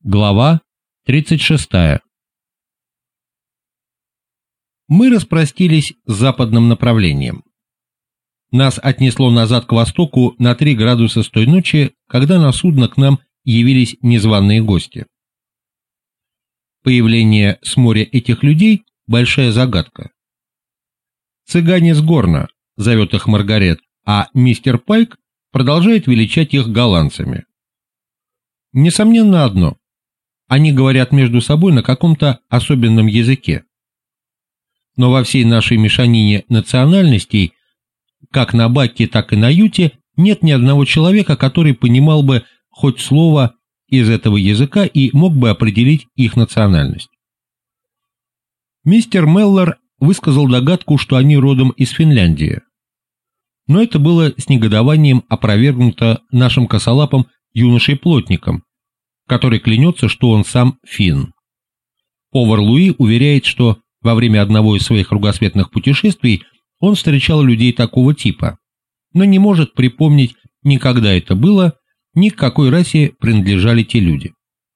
Глава 36. Мы распростились с западным направлением. Нас отнесло назад к востоку на 3 градуса с той ночи, когда на судно к нам явились незваные гости. Появление с моря этих людей – большая загадка. «Цыгане с Горна», – зовет их Маргарет, а мистер Пайк продолжает величать их голландцами. Несомненно одно – они говорят между собой на каком-то особенном языке. Но во всей нашей мешанине национальностей, как на Бакке, так и на Юте, нет ни одного человека, который понимал бы хоть слово из этого языка и мог бы определить их национальность. Мистер Меллор высказал догадку, что они родом из Финляндии. Но это было с негодованием опровергнуто нашим косолапым юношей-плотником, который клянется, что он сам финн. Повар Луи уверяет, что во время одного из своих кругосветных путешествий он встречал людей такого типа, но не может припомнить ни когда это было, ни к какой расе принадлежали те люди.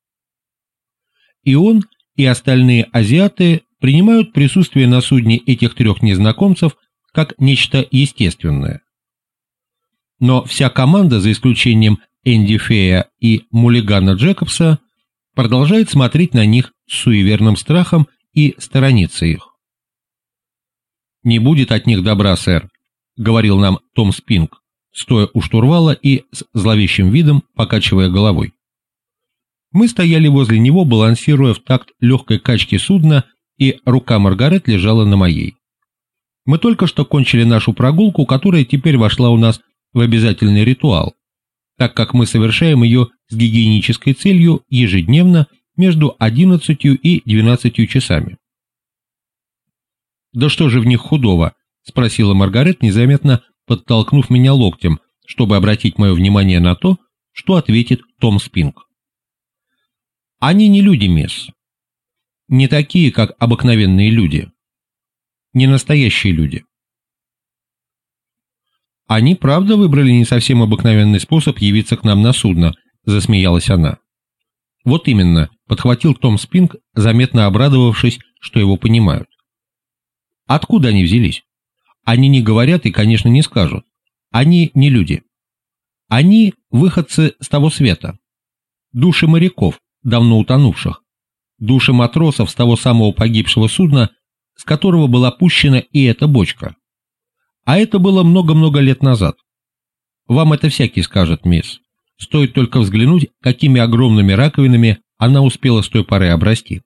И он, и остальные азиаты принимают присутствие на судне этих 3 незнакомцев как нечто естественное. Но вся команда, за исключением Энди Фея и Муллигана Джекобса, продолжает смотреть на них с суеверным страхом и сторониться их. «Не будет от них добра, сэр», — говорил нам Том Спинк, стоя у штурвала и с зловещим видом покачивая головой. Мы стояли возле него, балансируя в такт легкой качки судна, и рука Маргарет лежала на моей. Мы только что кончили нашу прогулку, которая теперь вошла у нас в обязательный ритуал, так как мы совершаем ее с гигиенической целью ежедневно между 11 и 12 часами. «Да что же в них худого?» — спросила Маргарет, незаметно подтолкнув меня локтем, чтобы обратить мое внимание на то, что ответит Том Спинк. «Они не люди, мисс. Не такие, как обыкновенные люди. Не настоящие люди». «Они, правда, выбрали не совсем обыкновенный способ явиться к нам на судно», — засмеялась она. «Вот именно», — подхватил Том Спинк, заметно обрадовавшись, что его понимают. «Откуда они взялись? Они не говорят и, конечно, не скажут. Они не люди. Они выходцы с того света. Души моряков, давно утонувших. Души матросов с того самого погибшего судна, с которого была пущена и эта бочка. А это было много-много лет назад. Вам это всякий скажет, мисс. Стоит только взглянуть, какими огромными раковинами она успела с той поры обрасти».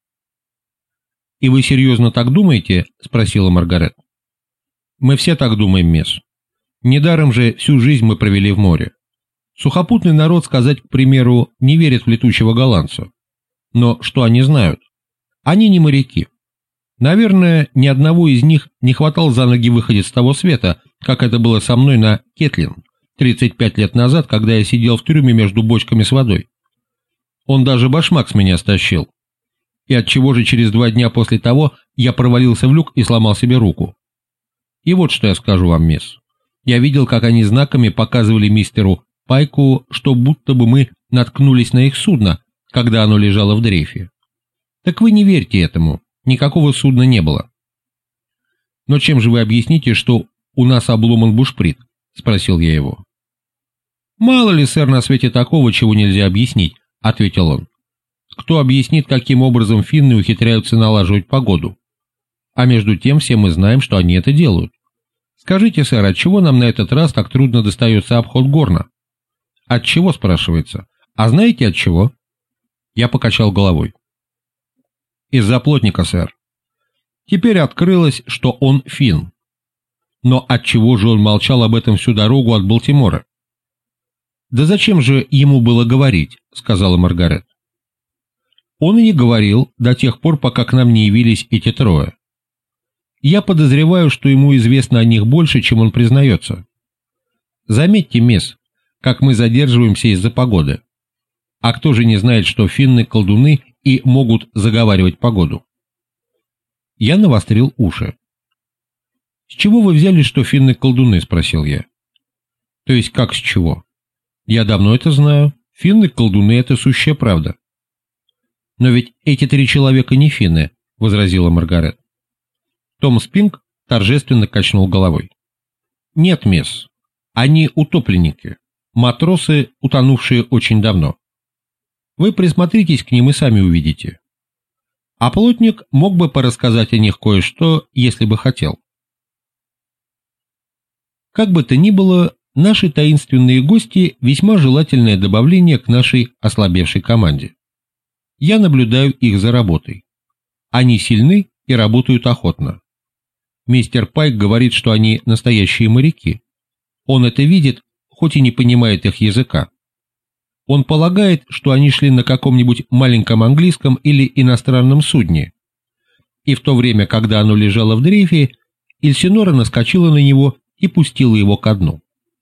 «И вы серьезно так думаете?» — спросила Маргарет. «Мы все так думаем, мисс. Недаром же всю жизнь мы провели в море. Сухопутный народ, сказать, к примеру, не верит в летучего голландца. Но что они знают? Они не моряки. Наверное, ни одного из них не хватал за ноги выходец с того света, как это было со мной на Кетлин 35 лет назад, когда я сидел в трюме между бочками с водой. Он даже башмак с меня стащил. И отчего же через 2 дня после того я провалился в люк и сломал себе руку. И вот что я скажу вам, мисс. Я видел, как они знаками показывали мистеру Пайку, что будто бы мы наткнулись на их судно, когда оно лежало в дрейфе. Так вы не верьте этому. Никакого судна не было». «Но чем же вы объясните, что у нас обломан бушприт?» — спросил я его. «Мало ли, сэр, на свете такого, чего нельзя объяснить», — ответил он. «Кто объяснит, каким образом финны ухитряются налаживать погоду? А между тем все мы знаем, что они это делают. Скажите, сэр, отчего нам на этот раз так трудно достается обход Горна?» «Отчего?» — спрашивается. «А знаете отчего?» Я покачал головой. «Из-за плотника, сэр. Теперь открылось, что он финн. Но отчего же он молчал об этом всю дорогу от Балтимора?» «Да зачем же ему было говорить?» — сказала Маргарет. «Он и не говорил до тех пор, пока к нам не явились эти 3. Я подозреваю, что ему известно о них больше, чем он признается. Заметьте, мисс, как мы задерживаемся из-за погоды. А кто же не знает, что финны колдуны и могут заговаривать погоду?» Я навострил уши. «С чего вы взяли, что финны колдуны?» — спросил я. «То есть как с чего? Я давно это знаю. Финны колдуны — это сущая правда. «Но ведь эти 3 человека не финны», — возразила Маргарет. Том Спинк торжественно качнул головой. «Нет, мисс, они утопленники, матросы, утонувшие очень давно. Вы присмотритесь к ним и сами увидите. А плотник мог бы порассказать о них кое-что, если бы хотел». Как бы то ни было, наши таинственные гости – весьма желательное добавление к нашей ослабевшей команде. Я наблюдаю их за работой. Они сильны и работают охотно. Мистер Пайк говорит, что они настоящие моряки. Он это видит, хоть и не понимает их языка. Он полагает, что они шли на каком-нибудь маленьком английском или иностранном судне. И в то время, когда оно лежало в дрейфе, Эльсинора наскочила на него и пустила его ко дну.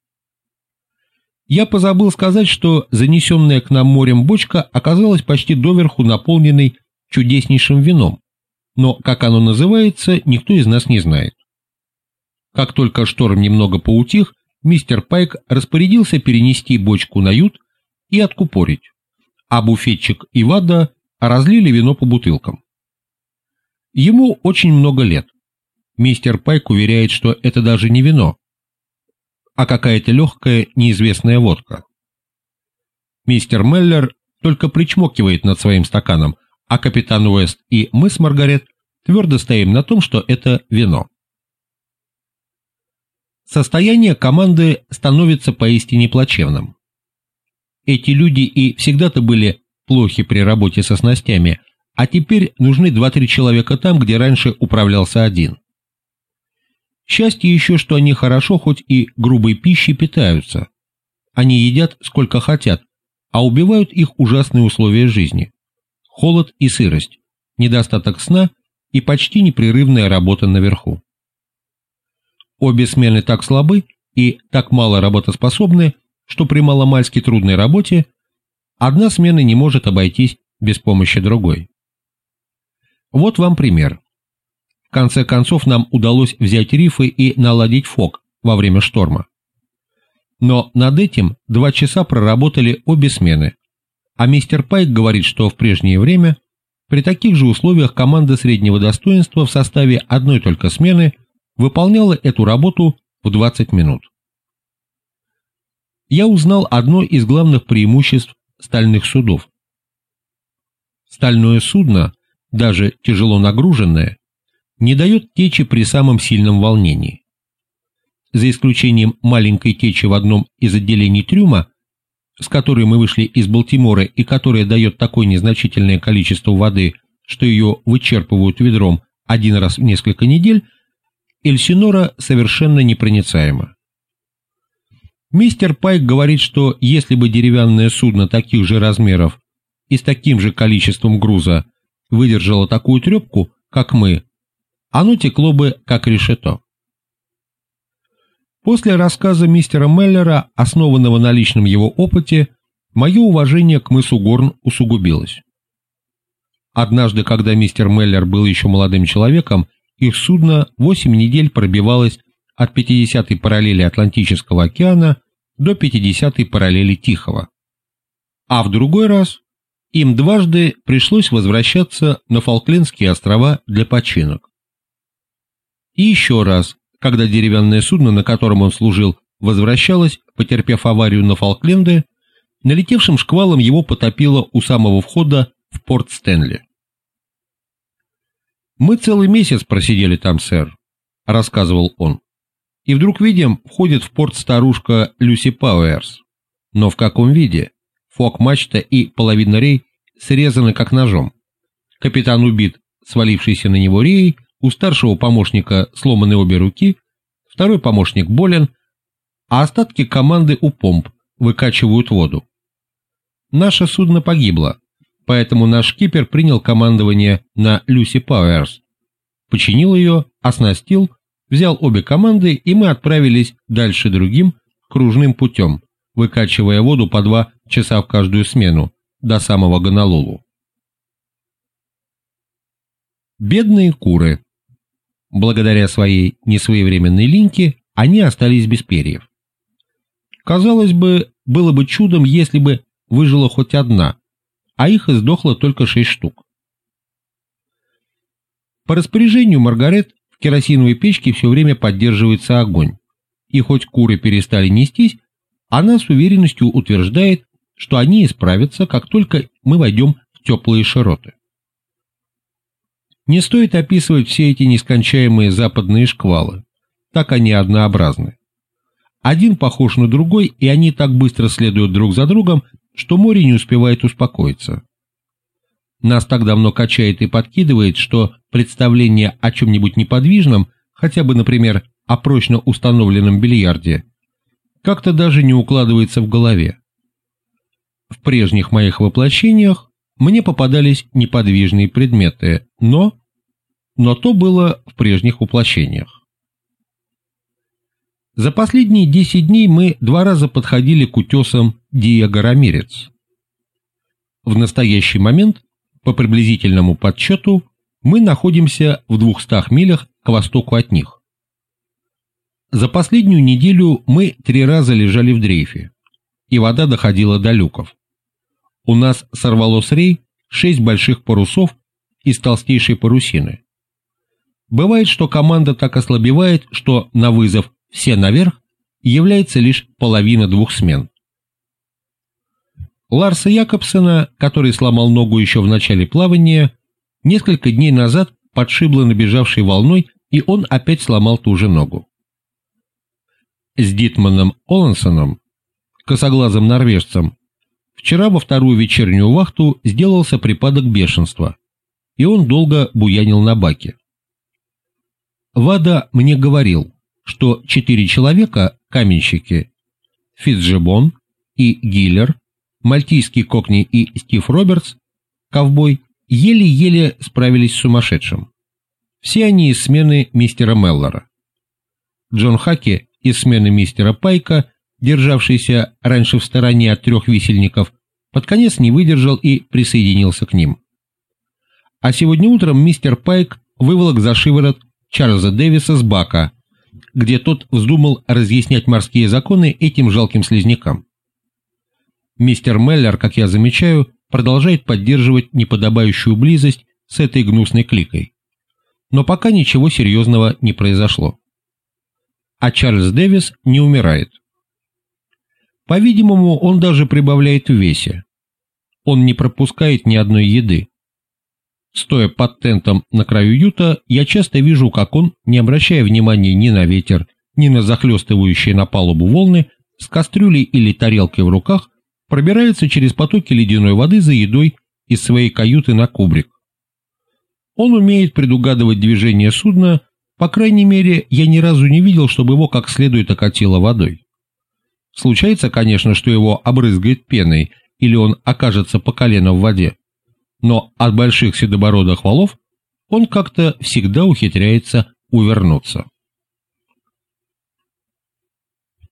Я позабыл сказать, что занесенная к нам морем бочка оказалась почти доверху наполненной чудеснейшим вином, но, как оно называется, никто из нас не знает. Как только шторм немного поутих, мистер Пайк распорядился перенести бочку на ют и откупорить, а буфетчик и Вада разлили вино по бутылкам. Ему очень много лет. Мистер Пайк уверяет, что это даже не вино, а какая-то легкая неизвестная водка. Мистер Меллер только причмокивает над своим стаканом, а капитан Уэст и мы с Маргарет твердо стоим на том, что это вино. Состояние команды становится поистине плачевным. Эти люди и всегда-то были плохи при работе со снастями, а теперь нужны 2-3 человека там, где раньше управлялся один. Счастье еще, что они хорошо хоть и грубой пищей питаются. Они едят сколько хотят, а убивают их ужасные условия жизни. Холод и сырость, недостаток сна и почти непрерывная работа наверху. Обе смены так слабы и так мало работоспособны, что при маломальски трудной работе одна смена не может обойтись без помощи другой. Вот вам пример. В конце концов нам удалось взять рифы и наладить фок во время шторма. Но над этим 2 часа проработали обе смены, а мистер Пайк говорит, что в прежнее время при таких же условиях команда среднего достоинства в составе одной только смены выполняла эту работу в 20 минут. Я узнал одно из главных преимуществ стальных судов. Стальное судно, даже тяжело нагруженное, не дает течи при самом сильном волнении. За исключением маленькой течи в одном из отделений трюма, с которой мы вышли из Балтимора и которая дает такое незначительное количество воды, что ее вычерпывают ведром 1 раз в несколько недель, Эльсинора совершенно непроницаема. Мистер Пайк говорит, что если бы деревянное судно таких же размеров и с таким же количеством груза выдержало такую трепку, как мы, оно текло бы как решето. После рассказа мистера Меллера, основанного на личном его опыте, мое уважение к мысу Горн усугубилось. Однажды, когда мистер Меллер был еще молодым человеком, их судно 8 недель пробивалось от 50-й параллели Атлантического океана до 50-й параллели Тихого. А в другой раз им дважды пришлось возвращаться на Фолклендские острова для починок. И еще раз, когда деревянное судно, на котором он служил, возвращалось, потерпев аварию на Фолкленды, налетевшим шквалом его потопило у самого входа в порт Стэнли. «Мы целый месяц просидели там, сэр», — рассказывал он, — «и вдруг видим, входит в порт старушка Люси Пауэрс. Но в каком виде? Фок-мачта и половина рей срезаны как ножом. Капитан убит, свалившийся на него реей, у старшего помощника сломаны обе руки, второй помощник болен, а остатки команды у помп выкачивают воду. Наше судно погибло, поэтому наш шкипер принял командование на Люси Пауэрс, починил ее, оснастил, взял обе команды, и мы отправились дальше другим кружным путем, выкачивая воду по 2 часа в каждую смену, до самого Гонолулу. Бедные куры. Благодаря своей несвоевременной линьке они остались без перьев. Казалось бы, было бы чудом, если бы выжила хоть одна, а их издохло только 6 штук. По распоряжению Маргарет в керосиновой печке все время поддерживается огонь, и хоть куры перестали нестись, она с уверенностью утверждает, что они исправятся, как только мы войдем в теплые широты. Не стоит описывать все эти нескончаемые западные шквалы, так они однообразны. Один похож на другой, и они так быстро следуют друг за другом, что море не успевает успокоиться. Нас так давно качает и подкидывает, что представление о чем-нибудь неподвижном, хотя бы, например, о прочно установленном бильярде, как-то даже не укладывается в голове. В прежних моих воплощениях мне попадались неподвижные предметы, но то было в прежних воплощениях. За последние 10 дней мы 2 раза подходили к утесам Диего Рамирец. В настоящий момент, по приблизительному подсчету, мы находимся в 200 милях к востоку от них. За последнюю неделю мы 3 раза лежали в дрейфе, и вода доходила до люков. У нас сорвало с рей 6 больших парусов из толстейшей парусины. Бывает, что команда так ослабевает, что на вызов «все наверх» является лишь половина 2 смен. Ларса Якобсена, который сломал ногу еще в начале плавания, несколько дней назад подшибло набежавшей волной, и он опять сломал ту же ногу. С Дитманом Олансоном, косоглазым норвежцем, вчера во 2-ю вечернюю вахту сделался припадок бешенства, и он долго буянил на баке. Вада мне говорил, что 4 человека, каменщики, Фитцджебон и Гиллер, мальтийский кокни и Стив Робертс, ковбой, еле-еле справились с сумасшедшим. Все они из смены мистера Меллора. Джон Хаки из смены мистера Пайка, державшийся раньше в стороне от 3 висельников, под конец не выдержал и присоединился к ним. А сегодня утром мистер Пайк выволок за шиворот Чарльза Дэвиса с бака, где тот вздумал разъяснять морские законы этим жалким слизнякам. Мистер Меллер, как я замечаю, продолжает поддерживать неподобающую близость с этой гнусной кликой. Но пока ничего серьезного не произошло. А Чарльз Дэвис не умирает. По-видимому, он даже прибавляет в весе. Он не пропускает ни одной еды. Стоя под тентом на краю юта, я часто вижу, как он, не обращая внимания ни на ветер, ни на захлестывающие на палубу волны, с кастрюлей или тарелкой в руках, пробирается через потоки ледяной воды за едой из своей каюты на кубрик. Он умеет предугадывать движение судна, по крайней мере, я ни разу не видел, чтобы его как следует окатило водой. Случается, конечно, что его обрызгает пеной, или он окажется по колено в воде, но от больших седобородых валов он как-то всегда ухитряется увернуться.